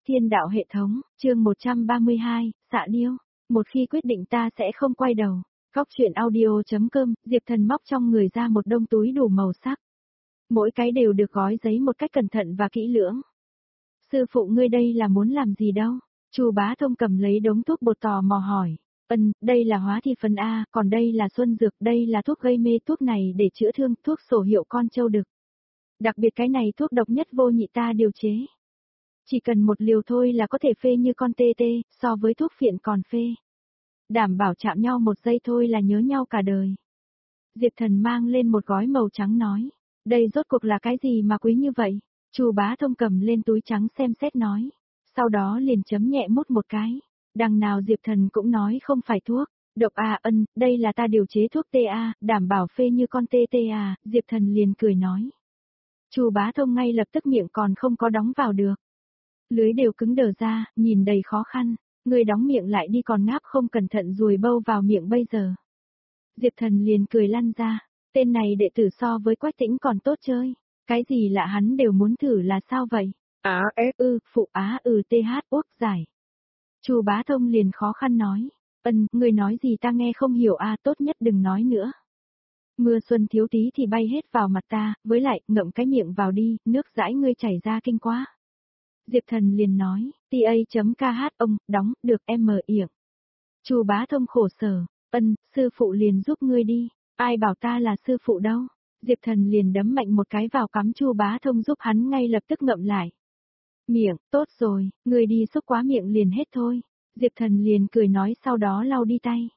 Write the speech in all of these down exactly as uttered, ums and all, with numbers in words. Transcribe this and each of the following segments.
Thiên đạo hệ thống, chương một trăm ba mươi hai, xạ điêu. Một khi quyết định ta sẽ không quay đầu. Góc truyện audio.com, Diệp Thần móc trong người ra một đông túi đủ màu sắc. Mỗi cái đều được gói giấy một cách cẩn thận và kỹ lưỡng. Sư phụ ngươi đây là muốn làm gì đâu? Chu Bá Thông cầm lấy đống thuốc bột tò mò hỏi. Ân, đây là hóa thi phấn A, còn đây là xuân dược, đây là thuốc gây mê, thuốc này để chữa thương, thuốc sổ hiệu con trâu đực. Đặc biệt cái này thuốc độc nhất vô nhị ta điều chế. Chỉ cần một liều thôi là có thể phê như con tê tê, so với thuốc phiện còn phê. Đảm bảo chạm nhau một giây thôi là nhớ nhau cả đời. Diệp Thần mang lên một gói màu trắng nói. Đây rốt cuộc là cái gì mà quý như vậy? Chu Bá Thông cầm lên túi trắng xem xét nói. Sau đó liền chấm nhẹ mút một cái. Đằng nào Diệp Thần cũng nói không phải thuốc. Độc à ân, đây là ta điều chế thuốc tê a, đảm bảo phê như con tê tê à, Diệp Thần liền cười nói. Chu Bá Thông ngay lập tức miệng còn không có đóng vào được. Lưới đều cứng đờ ra, nhìn đầy khó khăn, người đóng miệng lại đi còn ngáp không cẩn thận ruồi bâu vào miệng bây giờ. Diệp Thần liền cười lăn ra, tên này đệ tử so với Quách Tĩnh còn tốt chơi, cái gì lạ hắn đều muốn thử là sao vậy? Á ép ư, phụ á ừ th uốc giải. Chu Bá Thông liền khó khăn nói, ân, người nói gì ta nghe không hiểu a, tốt nhất đừng nói nữa. Mưa xuân thiếu tí thì bay hết vào mặt ta, với lại, ngậm cái miệng vào đi, nước dãi ngươi chảy ra kinh quá. Diệp Thần liền nói, ta.kh ông, đóng, được em mở yểng. Chu Bá Thông khổ sở, ân, sư phụ liền giúp ngươi đi, ai bảo ta là sư phụ đâu. Diệp Thần liền đấm mạnh một cái vào cắm Chu Bá Thông giúp hắn ngay lập tức ngậm lại. Miệng, tốt rồi, ngươi đi xúc quá miệng liền hết thôi. Diệp Thần liền cười nói sau đó lau đi tay.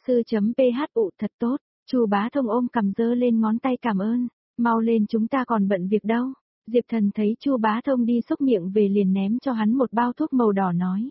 S.phu thật tốt, Chu Bá Thông ôm cầm dơ lên ngón tay cảm ơn, mau lên chúng ta còn bận việc đâu. Diệp Thần thấy Chu Bá Thông đi xúc miệng về liền ném cho hắn một bao thuốc màu đỏ nói.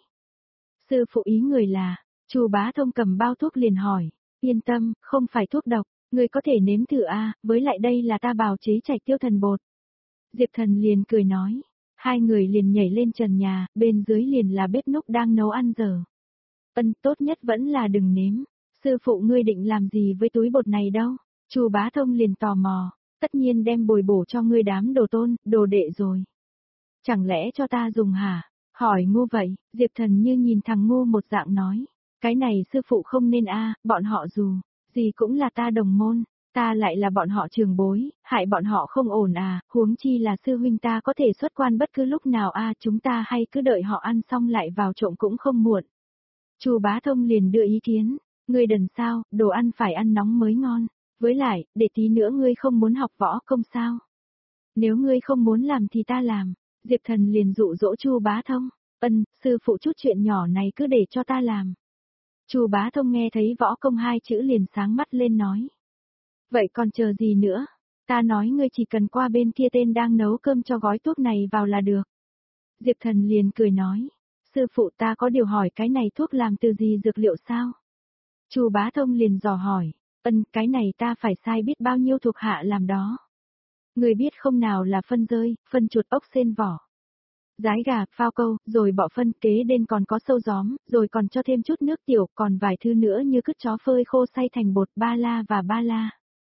Sư phụ ý người là, Chu Bá Thông cầm bao thuốc liền hỏi, yên tâm, không phải thuốc độc, người có thể nếm thử a, với lại đây là ta bào chế trạch tiêu thần bột. Diệp Thần liền cười nói, hai người liền nhảy lên trần nhà, bên dưới liền là bếp núc đang nấu ăn giờ. Ân, tốt nhất vẫn là đừng nếm, sư phụ ngươi định làm gì với túi bột này đâu? Chu Bá Thông liền tò mò. Tất nhiên đem bồi bổ cho ngươi đám đồ tôn, đồ đệ rồi. Chẳng lẽ cho ta dùng hả? Hỏi ngu vậy, Diệp Thần như nhìn thằng ngu một dạng nói. Cái này sư phụ không nên a, bọn họ dù, gì cũng là ta đồng môn, ta lại là bọn họ trường bối, hại bọn họ không ổn à, huống chi là sư huynh ta có thể xuất quan bất cứ lúc nào a, chúng ta hay cứ đợi họ ăn xong lại vào trộm cũng không muộn. Chu Bá Thông liền đưa ý kiến, ngươi đần sao, đồ ăn phải ăn nóng mới ngon. Với lại, để tí nữa ngươi không muốn học võ công sao? Nếu ngươi không muốn làm thì ta làm. Diệp Thần liền dụ dỗ Chu Bá Thông. Ân, sư phụ chút chuyện nhỏ này cứ để cho ta làm. Chu Bá Thông nghe thấy võ công hai chữ liền sáng mắt lên nói. Vậy còn chờ gì nữa? Ta nói ngươi chỉ cần qua bên kia tên đang nấu cơm cho gói thuốc này vào là được. Diệp Thần liền cười nói. Sư phụ ta có điều hỏi cái này thuốc làm từ gì dược liệu sao? Chu Bá Thông liền dò hỏi. Ân, cái này ta phải sai biết bao nhiêu thuộc hạ làm đó. Người biết không nào là phân rơi, phân chuột ốc sên vỏ. Rái gà, phao câu, rồi bỏ phân kế đến còn có sâu gióm, rồi còn cho thêm chút nước tiểu, còn vài thứ nữa như cứt chó phơi khô xay thành bột ba la và ba la.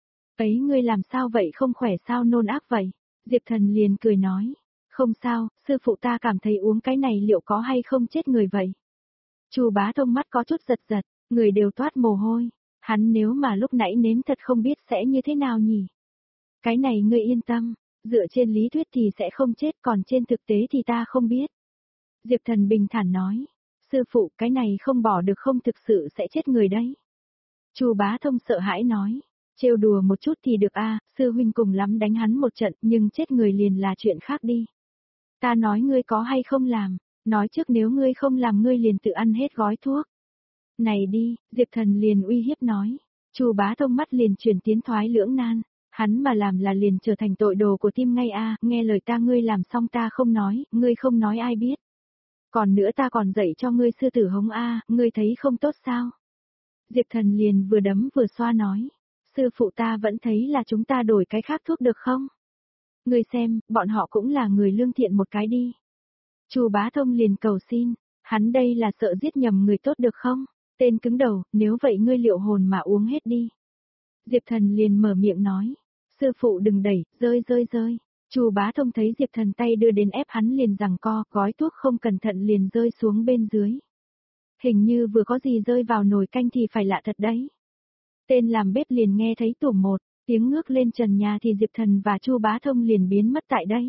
Ấy ngươi làm sao vậy không khỏe sao nôn ác vậy? Diệp Thần liền cười nói. Không sao, sư phụ ta cảm thấy uống cái này liệu có hay không chết người vậy? Chu Bá Thông mắt có chút giật giật, người đều toát mồ hôi. Hắn nếu mà lúc nãy nếm thật không biết sẽ như thế nào nhỉ? Cái này ngươi yên tâm, dựa trên lý thuyết thì sẽ không chết còn trên thực tế thì ta không biết. Diệp Thần bình thản nói, sư phụ cái này không bỏ được không thực sự sẽ chết người đấy. Chu Bá Thông sợ hãi nói, trêu đùa một chút thì được a, sư huynh cùng lắm đánh hắn một trận nhưng chết người liền là chuyện khác đi. Ta nói ngươi có hay không làm, nói trước nếu ngươi không làm ngươi liền tự ăn hết gói thuốc. Này đi, Diệp Thần liền uy hiếp nói. Chu Bá Thông mắt liền chuyển tiến thoái lưỡng nan, hắn mà làm là liền trở thành tội đồ của tim ngay a, nghe lời ta ngươi làm xong ta không nói, ngươi không nói ai biết. Còn nữa ta còn dạy cho ngươi sư tử hống a, ngươi thấy không tốt sao? Diệp Thần liền vừa đấm vừa xoa nói, sư phụ ta vẫn thấy là chúng ta đổi cái khác thuốc được không? Ngươi xem, bọn họ cũng là người lương thiện một cái đi. Chu Bá Thông liền cầu xin, hắn đây là sợ giết nhầm người tốt được không? Tên cứng đầu, nếu vậy ngươi liệu hồn mà uống hết đi. Diệp Thần liền mở miệng nói, sư phụ đừng đẩy, rơi rơi rơi. Chu Bá Thông thấy Diệp Thần tay đưa đến ép hắn liền giằng co, gói thuốc không cẩn thận liền rơi xuống bên dưới. Hình như vừa có gì rơi vào nồi canh thì phải lạ thật đấy. Tên làm bếp liền nghe thấy tủm một tiếng ngước lên trần nhà thì Diệp Thần và Chu Bá Thông liền biến mất tại đấy.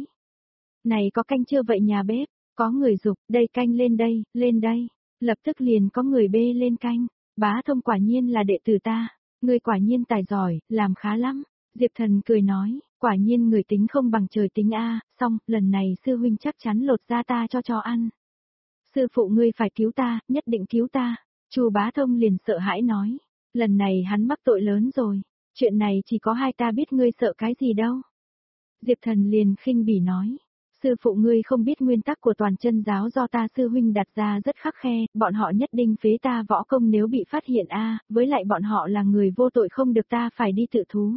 Này có canh chưa vậy nhà bếp? Có người dục, đây canh lên đây, lên đây. Lập tức liền có người bê lên canh. Bá Thông quả nhiên là đệ tử ta. Ngươi quả nhiên tài giỏi, làm khá lắm. Diệp Thần cười nói, quả nhiên người tính không bằng trời tính a, xong, lần này sư huynh chắc chắn lột ra ta cho cho ăn. Sư phụ ngươi phải cứu ta, nhất định cứu ta. Chu Bá Thông liền sợ hãi nói, lần này hắn mắc tội lớn rồi, chuyện này chỉ có hai ta biết, ngươi sợ cái gì đâu. Diệp Thần liền khinh bỉ nói, sư phụ ngươi không biết nguyên tắc của toàn chân giáo do ta sư huynh đặt ra rất khắc khe, bọn họ nhất định phế ta võ công nếu bị phát hiện a, với lại bọn họ là người vô tội không được ta phải đi tự thú.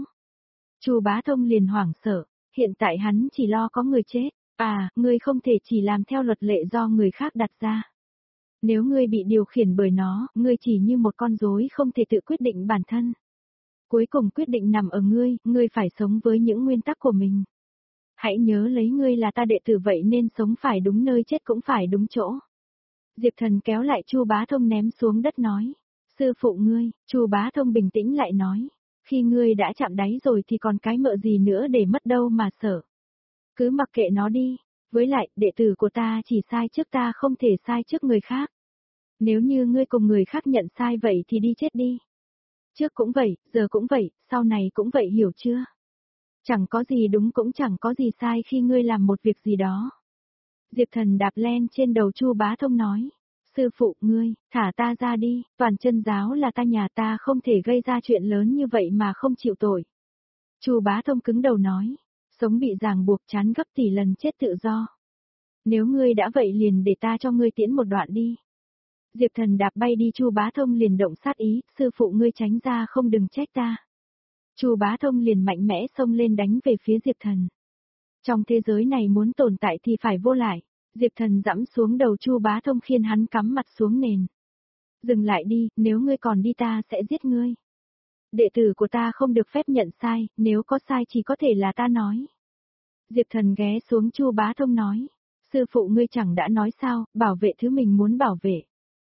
Chu Bá Thông liền hoảng sợ, hiện tại hắn chỉ lo có người chết, à, ngươi không thể chỉ làm theo luật lệ do người khác đặt ra. Nếu ngươi bị điều khiển bởi nó, ngươi chỉ như một con rối không thể tự quyết định bản thân. Cuối cùng quyết định nằm ở ngươi, ngươi phải sống với những nguyên tắc của mình. Hãy nhớ lấy ngươi là ta đệ tử vậy nên sống phải đúng nơi, chết cũng phải đúng chỗ. Diệp Thần kéo lại Chu Bá Thông ném xuống đất nói, sư phụ ngươi. Chu Bá Thông bình tĩnh lại nói, khi ngươi đã chạm đáy rồi thì còn cái mợ gì nữa để mất đâu mà sợ. Cứ mặc kệ nó đi, với lại, đệ tử của ta chỉ sai trước ta không thể sai trước người khác. Nếu như ngươi cùng người khác nhận sai vậy thì đi chết đi. Trước cũng vậy, giờ cũng vậy, sau này cũng vậy, hiểu chưa? Chẳng có gì đúng cũng chẳng có gì sai khi ngươi làm một việc gì đó. Diệp Thần đạp len trên đầu Chu Bá Thông nói, sư phụ ngươi, thả ta ra đi, toàn chân giáo là ta, nhà ta không thể gây ra chuyện lớn như vậy mà không chịu tội. Chu Bá Thông cứng đầu nói, sống bị ràng buộc chán gấp tỷ lần chết tự do. Nếu ngươi đã vậy liền để ta cho ngươi tiễn một đoạn đi. Diệp Thần đạp bay đi, Chu Bá Thông liền động sát ý, sư phụ ngươi tránh ra không đừng trách ta. Chu Bá Thông liền mạnh mẽ xông lên đánh về phía Diệp Thần. Trong thế giới này muốn tồn tại thì phải vô lại. Diệp Thần giẫm xuống đầu Chu Bá Thông khiến hắn cắm mặt xuống nền. Dừng lại đi, nếu ngươi còn đi ta sẽ giết ngươi. Đệ tử của ta không được phép nhận sai, nếu có sai chỉ có thể là ta nói. Diệp Thần ghé xuống Chu Bá Thông nói, sư phụ ngươi chẳng đã nói sao, bảo vệ thứ mình muốn bảo vệ.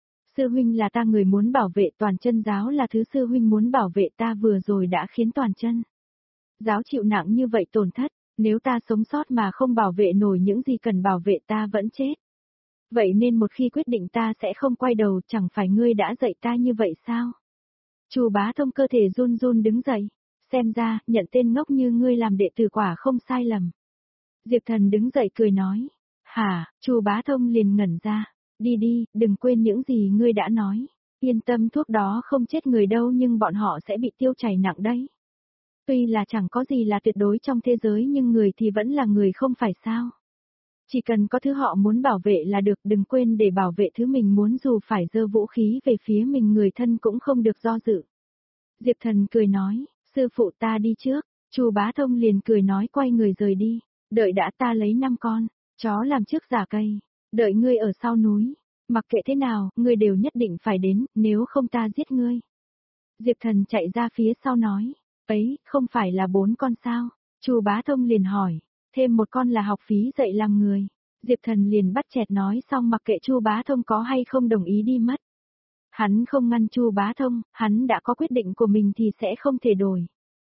Sư huynh là ta người muốn bảo vệ, toàn chân giáo là thứ sư huynh muốn bảo vệ, ta vừa rồi đã khiến toàn chân giáo chịu nặng như vậy tổn thất, nếu ta sống sót mà không bảo vệ nổi những gì cần bảo vệ ta vẫn chết. Vậy nên một khi quyết định ta sẽ không quay đầu, chẳng phải ngươi đã dạy ta như vậy sao? Chu Bá Thông cơ thể run run đứng dậy, xem ra, nhận tên ngốc như ngươi làm đệ tử quả không sai lầm. Diệp Thần đứng dậy cười nói, hả, Chu Bá Thông liền ngẩn ra, đi đi, đừng quên những gì ngươi đã nói, yên tâm, thuốc đó không chết người đâu nhưng bọn họ sẽ bị tiêu chảy nặng đấy. Tuy là chẳng có gì là tuyệt đối trong thế giới nhưng người thì vẫn là người không phải sao. Chỉ cần có thứ họ muốn bảo vệ là được, đừng quên để bảo vệ thứ mình muốn dù phải giơ vũ khí về phía mình người thân cũng không được do dự. Diệp Thần cười nói, sư phụ ta đi trước, Chu Bá Thông liền cười nói quay người rời đi, đợi đã, ta lấy năm con, chó làm trước giả cây, đợi ngươi ở sau núi, mặc kệ thế nào, ngươi đều nhất định phải đến, nếu không ta giết ngươi. Diệp Thần chạy ra phía sau nói, ấy, không phải là bốn con sao? Chu Bá Thông liền hỏi, thêm một con là học phí dạy làm người. Diệp Thần liền bắt chẹt nói xong mặc kệ Chu Bá Thông có hay không đồng ý đi mất. Hắn không ngăn Chu Bá Thông, hắn đã có quyết định của mình thì sẽ không thể đổi.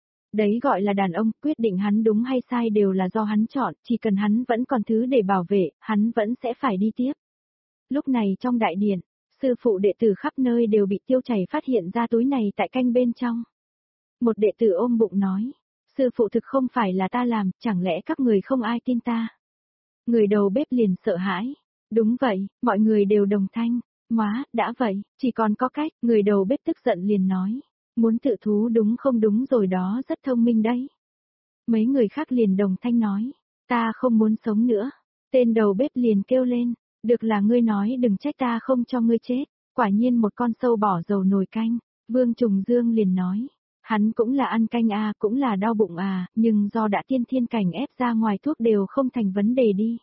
Đấy gọi là đàn ông, quyết định hắn đúng hay sai đều là do hắn chọn, chỉ cần hắn vẫn còn thứ để bảo vệ, hắn vẫn sẽ phải đi tiếp. Lúc này trong đại điện, sư phụ đệ tử khắp nơi đều bị tiêu chảy phát hiện ra túi này tại canh bên trong. Một đệ tử ôm bụng nói, sư phụ thực không phải là ta làm, chẳng lẽ các người không ai tin ta? Người đầu bếp liền sợ hãi. Đúng vậy, mọi người đều đồng thanh. Móa, đã vậy, chỉ còn có cách, người đầu bếp tức giận liền nói. Muốn tự thú đúng không, đúng rồi đó, rất thông minh đấy. Mấy người khác liền đồng thanh nói, ta không muốn sống nữa. Tên đầu bếp liền kêu lên, được là ngươi nói, đừng trách ta không cho ngươi chết. Quả nhiên một con sâu bỏ dầu nồi canh. Vương Trùng Dương liền nói, hắn cũng là ăn canh à, cũng là đau bụng à, nhưng do đã tiên thiên cảnh ép ra ngoài thuốc đều không thành vấn đề đi.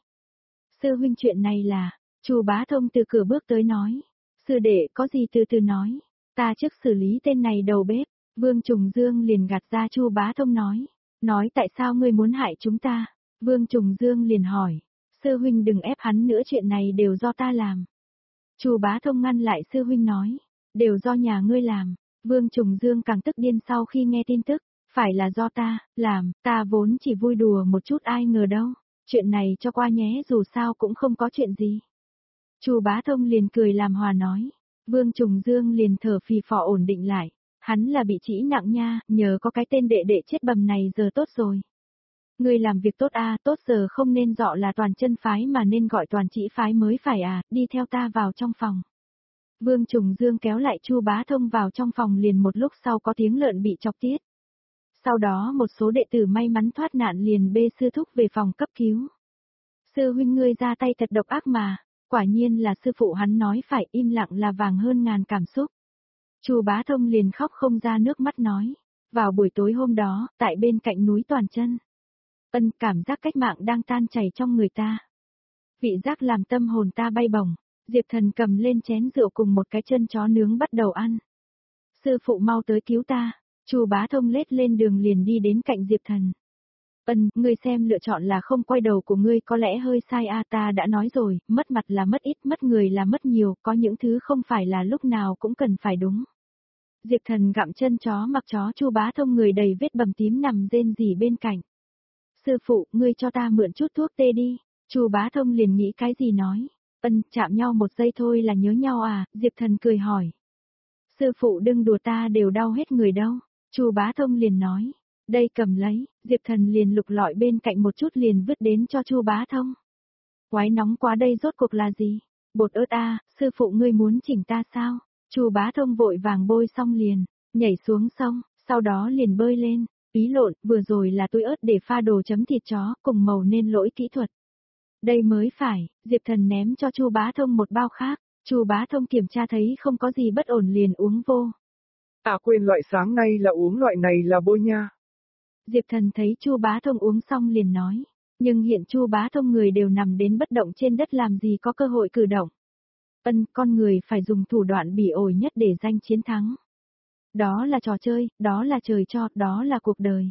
Sư huynh, chuyện này là, Chu Bá Thông từ cửa bước tới nói, sư đệ có gì từ từ nói, ta trước xử lý tên này đầu bếp. Vương Trùng Dương liền gạt ra Chu Bá Thông nói, nói tại sao ngươi muốn hại chúng ta, Vương Trùng Dương liền hỏi, sư huynh đừng ép hắn nữa, chuyện này đều do ta làm. Chu Bá Thông ngăn lại sư huynh nói, đều do nhà ngươi làm. Vương Trùng Dương càng tức điên sau khi nghe tin tức, phải là do ta, làm, ta vốn chỉ vui đùa một chút ai ngờ đâu, chuyện này cho qua nhé, dù sao cũng không có chuyện gì. Chu Bá Thông liền cười làm hòa nói, Vương Trùng Dương liền thở phì phò ổn định lại, hắn là bị trĩ nặng nha, nhờ có cái tên đệ đệ chết bầm này giờ tốt rồi. Ngươi làm việc tốt a, tốt giờ không nên dọ là toàn chân phái mà nên gọi toàn trĩ phái mới phải à, đi theo ta vào trong phòng. Vương Trùng Dương kéo lại Chu Bá Thông vào trong phòng, liền một lúc sau có tiếng lợn bị chọc tiết. Sau đó một số đệ tử may mắn thoát nạn liền bê sư thúc về phòng cấp cứu. Sư huynh ngươi ra tay thật độc ác mà, quả nhiên là sư phụ hắn nói phải, im lặng là vàng hơn ngàn cảm xúc. Chu Bá Thông liền khóc không ra nước mắt nói, vào buổi tối hôm đó, tại bên cạnh núi Toàn Chân. Ân, cảm giác cách mạng đang tan chảy trong người ta. Vị giác làm tâm hồn ta bay bổng. Diệp Thần cầm lên chén rượu cùng một cái chân chó nướng bắt đầu ăn. Sư phụ mau tới cứu ta. Chu Bá Thông lết lên đường liền đi đến cạnh Diệp Thần. Ân, ngươi xem lựa chọn là không quay đầu của ngươi có lẽ hơi sai a, ta đã nói rồi, mất mặt là mất ít, mất người là mất nhiều, có những thứ không phải là lúc nào cũng cần phải đúng. Diệp Thần gặm chân chó mặc chó, Chu Bá Thông người đầy vết bầm tím nằm rên rỉ bên cạnh. Sư phụ, ngươi cho ta mượn chút thuốc tê đi. Chu Bá Thông liền nghĩ cái gì nói. Ân, chạm nhau một giây thôi là nhớ nhau à, Diệp Thần cười hỏi. Sư phụ đừng đùa, ta đều đau hết người đâu. Chu Bá Thông liền nói. Đây cầm lấy, Diệp Thần liền lục lọi bên cạnh một chút liền vứt đến cho Chu Bá Thông. Quái nóng quá, đây rốt cuộc là gì? Bột ớt a, sư phụ ngươi muốn chỉnh ta sao? Chu Bá Thông vội vàng bôi xong liền, nhảy xuống sông, sau đó liền bơi lên. Ý lộn, vừa rồi là tôi ớt để pha đồ chấm thịt chó, cùng màu nên lỗi kỹ thuật. Đây mới phải, Diệp Thần ném cho Chu Bá Thông một bao khác, Chu Bá Thông kiểm tra thấy không có gì bất ổn liền uống vô. À quên, loại sáng nay là uống loại này là bôi nha. Diệp Thần thấy Chu Bá Thông uống xong liền nói, nhưng hiện Chu Bá Thông người đều nằm đến bất động trên đất, làm gì có cơ hội cử động. Ân, con người phải dùng thủ đoạn bỉ ổi nhất để giành chiến thắng. Đó là trò chơi, đó là trời cho, đó là cuộc đời.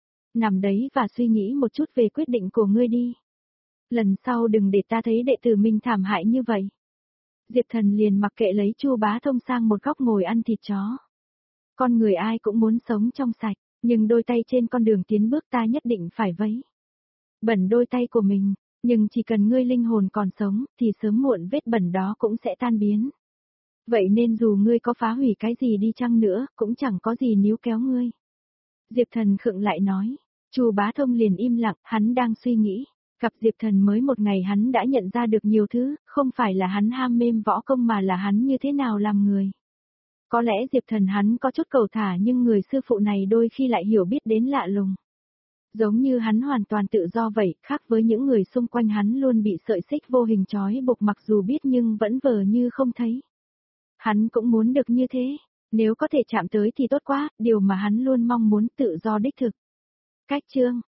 Nằm đấy và suy nghĩ một chút về quyết định của ngươi đi. Lần sau đừng để ta thấy đệ tử mình thảm hại như vậy. Diệp Thần liền mặc kệ lấy Chu Bá Thông sang một góc ngồi ăn thịt chó. Con người ai cũng muốn sống trong sạch, nhưng đôi tay trên con đường tiến bước ta nhất định phải vấy bẩn đôi tay của mình, nhưng chỉ cần ngươi linh hồn còn sống thì sớm muộn vết bẩn đó cũng sẽ tan biến. Vậy nên dù ngươi có phá hủy cái gì đi chăng nữa, cũng chẳng có gì níu kéo ngươi. Diệp Thần khựng lại nói. Chu Bá Thông liền im lặng, hắn đang suy nghĩ. Gặp Diệp Thần mới một ngày hắn đã nhận ra được nhiều thứ, không phải là hắn ham mê võ công mà là hắn như thế nào làm người. Có lẽ Diệp Thần hắn có chút cầu thả, nhưng người sư phụ này đôi khi lại hiểu biết đến lạ lùng. Giống như hắn hoàn toàn tự do vậy, khác với những người xung quanh hắn luôn bị sợi xích vô hình trói buộc, mặc dù biết nhưng vẫn vờ như không thấy. Hắn cũng muốn được như thế, nếu có thể chạm tới thì tốt quá, điều mà hắn luôn mong muốn, tự do đích thực. Cách chương